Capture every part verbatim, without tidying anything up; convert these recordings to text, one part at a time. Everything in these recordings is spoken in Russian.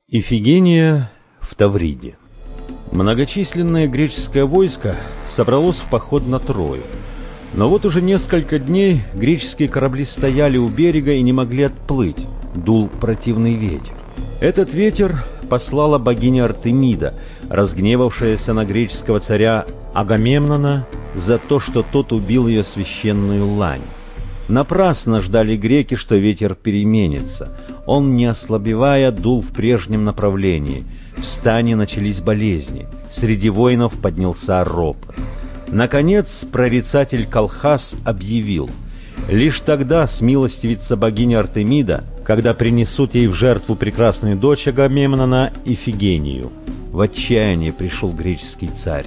Ифигения в Тавриде. Многочисленное греческое войско собралось в поход на Трою. Но вот уже несколько дней греческие корабли стояли у берега и не могли отплыть. Дул противный ветер. Этот ветер послала богиня Артемида, разгневавшаяся на греческого царя Агамемнона за то, что тот убил ее священную лань. Напрасно ждали греки, что ветер переменится. Он, не ослабевая, дул в прежнем направлении. В стане начались болезни. Среди воинов поднялся ропот. Наконец, прорицатель Колхас объявил: лишь тогда смилостивится богиня Артемида, когда принесут ей в жертву прекрасную дочь Агамемнона Ифигению. В отчаяние пришел греческий царь.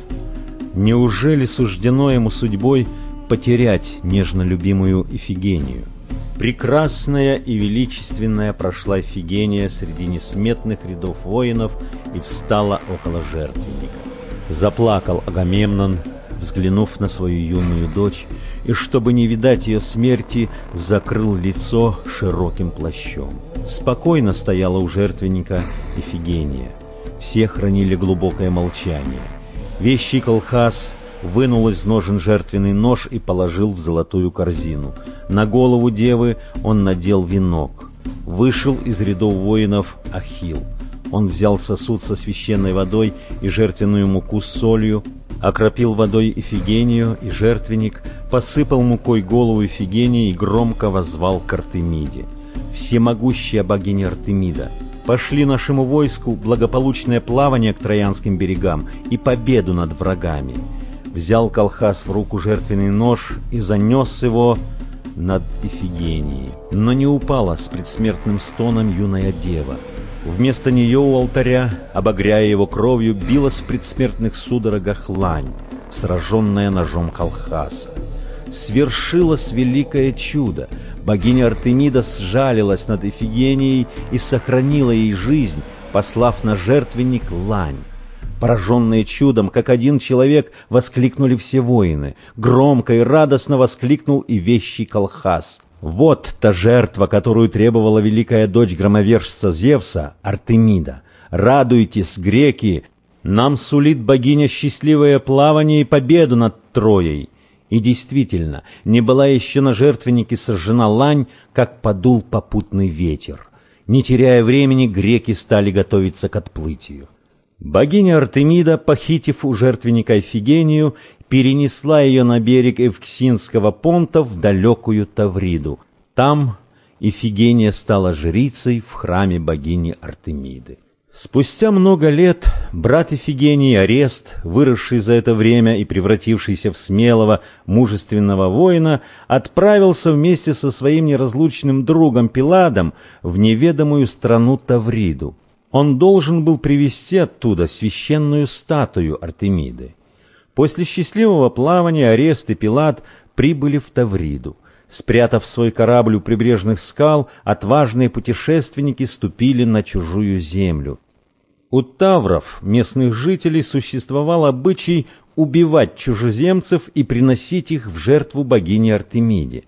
Неужели суждено ему судьбой потерять нежно любимую Ифигению? Прекрасная и величественная прошла Ифигения среди несметных рядов воинов и встала около жертвенника. Заплакал Агамемнон, взглянув на свою юную дочь, и, чтобы не видать ее смерти, закрыл лицо широким плащом. Спокойно стояла у жертвенника Ифигения. Все хранили глубокое молчание. Вещий Колхас вынул из ножен жертвенный нож и положил в золотую корзину. На голову девы он надел венок. Вышел из рядов воинов Ахилл. Он взял сосуд со священной водой и жертвенную муку с солью, окропил водой Ифигению и жертвенник, посыпал мукой голову Ифигении и громко воззвал к Артемиде: «Всемогущая богиня Артемида, пошли нашему войску благополучное плавание к Троянским берегам и победу над врагами». Взял Колхас в руку жертвенный нож и занес его над Ифигенией. Но не упала с предсмертным стоном юная дева. Вместо нее у алтаря, обогряя его кровью, билась в предсмертных судорогах лань, сраженная ножом Колхаса. Свершилось великое чудо. Богиня Артемида сжалилась над Ифигенией и сохранила ей жизнь, послав на жертвенник лань. Пораженные чудом, как один человек, воскликнули все воины. Громко и радостно воскликнул и вещий Колхас: «Вот та жертва, которую требовала великая дочь громовержца Зевса, Артемида! Радуйтесь, греки! Нам сулит богиня счастливое плавание и победу над Троей!» И действительно, не была еще на жертвеннике сожжена лань, как подул попутный ветер. Не теряя времени, греки стали готовиться к отплытию. Богиня Артемида, похитив у жертвенника Ифигению, перенесла ее на берег Эвксинского понта в далекую Тавриду. Там Ифигения стала жрицей в храме богини Артемиды. Спустя много лет брат Ифигении Орест, выросший за это время и превратившийся в смелого, мужественного воина, отправился вместе со своим неразлучным другом Пиладом в неведомую страну Тавриду. Он должен был привезти оттуда священную статую Артемиды. После счастливого плавания Орест и Пилад прибыли в Тавриду. Спрятав свой корабль у прибрежных скал, отважные путешественники ступили на чужую землю. У тавров, местных жителей, существовал обычай убивать чужеземцев и приносить их в жертву богине Артемиде.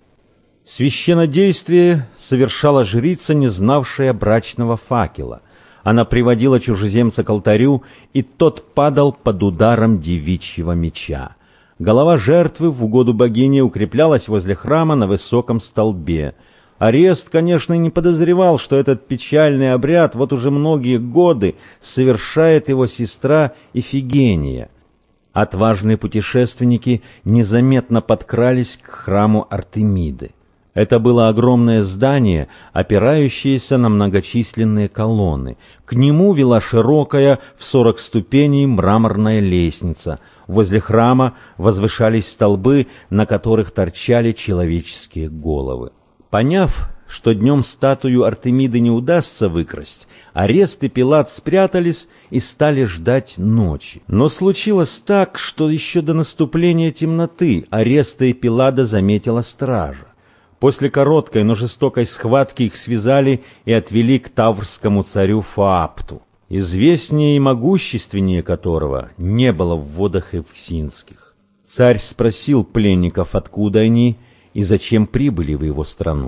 Священнодействие совершала жрица, не знавшая брачного факела. Она приводила чужеземца к алтарю, и тот падал под ударом девичьего меча. Голова жертвы в угоду богине укреплялась возле храма на высоком столбе. Орест, конечно, не подозревал, что этот печальный обряд вот уже многие годы совершает его сестра Ифигения. Отважные путешественники незаметно подкрались к храму Артемиды. Это было огромное здание, опирающееся на многочисленные колонны. К нему вела широкая в сорок ступеней мраморная лестница. Возле храма возвышались столбы, на которых торчали человеческие головы. Поняв, что днем статую Артемиды не удастся выкрасть, Орест и Пилад спрятались и стали ждать ночи. Но случилось так, что еще до наступления темноты Ореста и Пилада заметила стража. После короткой, но жестокой схватки их связали и отвели к таврскому царю Фаапту, известнее и могущественнее которого не было в водах Эвксинских. Царь спросил пленников, откуда они и зачем прибыли в его страну.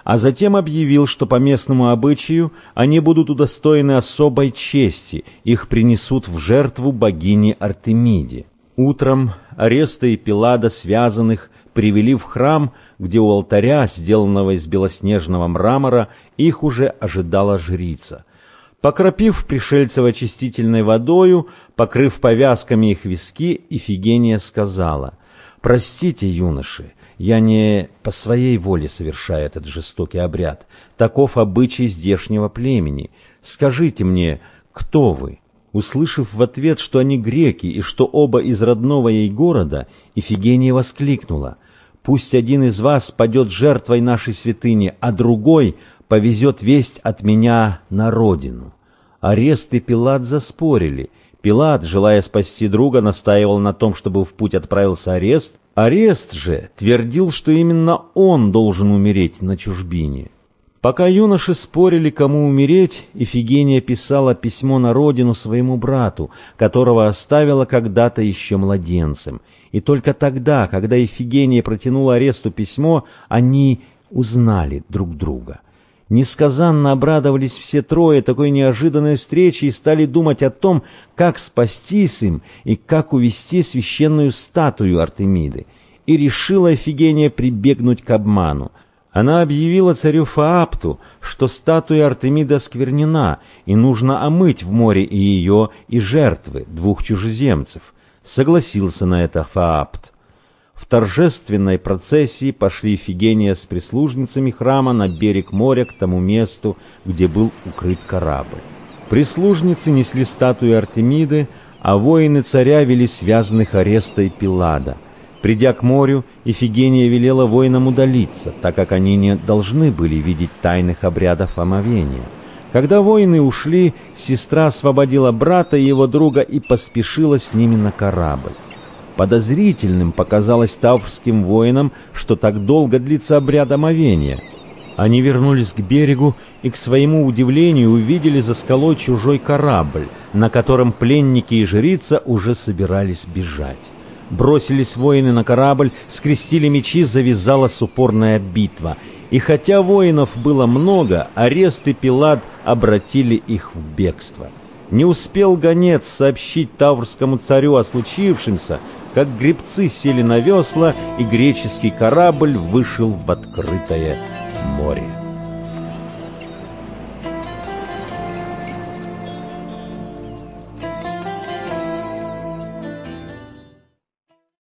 а затем объявил, что по местному обычаю они будут удостоены особой чести, их принесут в жертву богине Артемиде. Утром Ореста и Пиллада, связанных, привели в храм, где у алтаря, сделанного из белоснежного мрамора, их уже ожидала жрица. Покропив пришельцев очистительной водою, покрыв повязками их виски, Ифигения сказала: «Простите, юноши, я не по своей воле совершаю этот жестокий обряд. Таков обычай здешнего племени. Скажите мне, кто вы?» Услышав в ответ, что они греки и что оба из родного ей города, Ифигения воскликнула: «Пусть один из вас падет жертвой нашей святыни, а другой повезет весть от меня на родину». Орест и Пиллад заспорили. Пиллад, желая спасти друга, настаивал на том, чтобы в путь отправился Орест. Орест же твердил, что именно он должен умереть на чужбине. Пока юноши спорили, кому умереть, Ифигения писала письмо на родину своему брату, которого оставила когда-то еще младенцем. И только тогда, когда Ифигения протянула Оресту письмо, они узнали друг друга. Несказанно обрадовались все трое такой неожиданной встрече и стали думать о том, как спастись им и как увести священную статую Артемиды. И решила Ифигения прибегнуть к обману. Она объявила царю Фаапту, что статуя Артемиды осквернена, и нужно омыть в море и ее, и жертвы двух чужеземцев. Согласился на это Фаапт. В торжественной процессии пошли Ифигения с прислужницами храма на берег моря к тому месту, где был укрыт корабль. Прислужницы несли статую Артемиды, а воины царя вели связанных Ореста и Пиллада. Придя к морю, Ифигения велела воинам удалиться, так как они не должны были видеть тайных обрядов омовения. Когда воины ушли, сестра освободила брата и его друга и поспешила с ними на корабль. Подозрительным показалось таврским воинам, что так долго длится обряд омовения. Они вернулись к берегу и, к своему удивлению, увидели за скалой чужой корабль, на котором пленники и жрица уже собирались бежать. Бросились воины на корабль, скрестили мечи, завязалась упорная битва. И хотя воинов было много, Орест и Пиллад обратили их в бегство. Не успел гонец сообщить таврскому царю о случившемся, как гребцы сели на весла, и греческий корабль вышел в открытое море.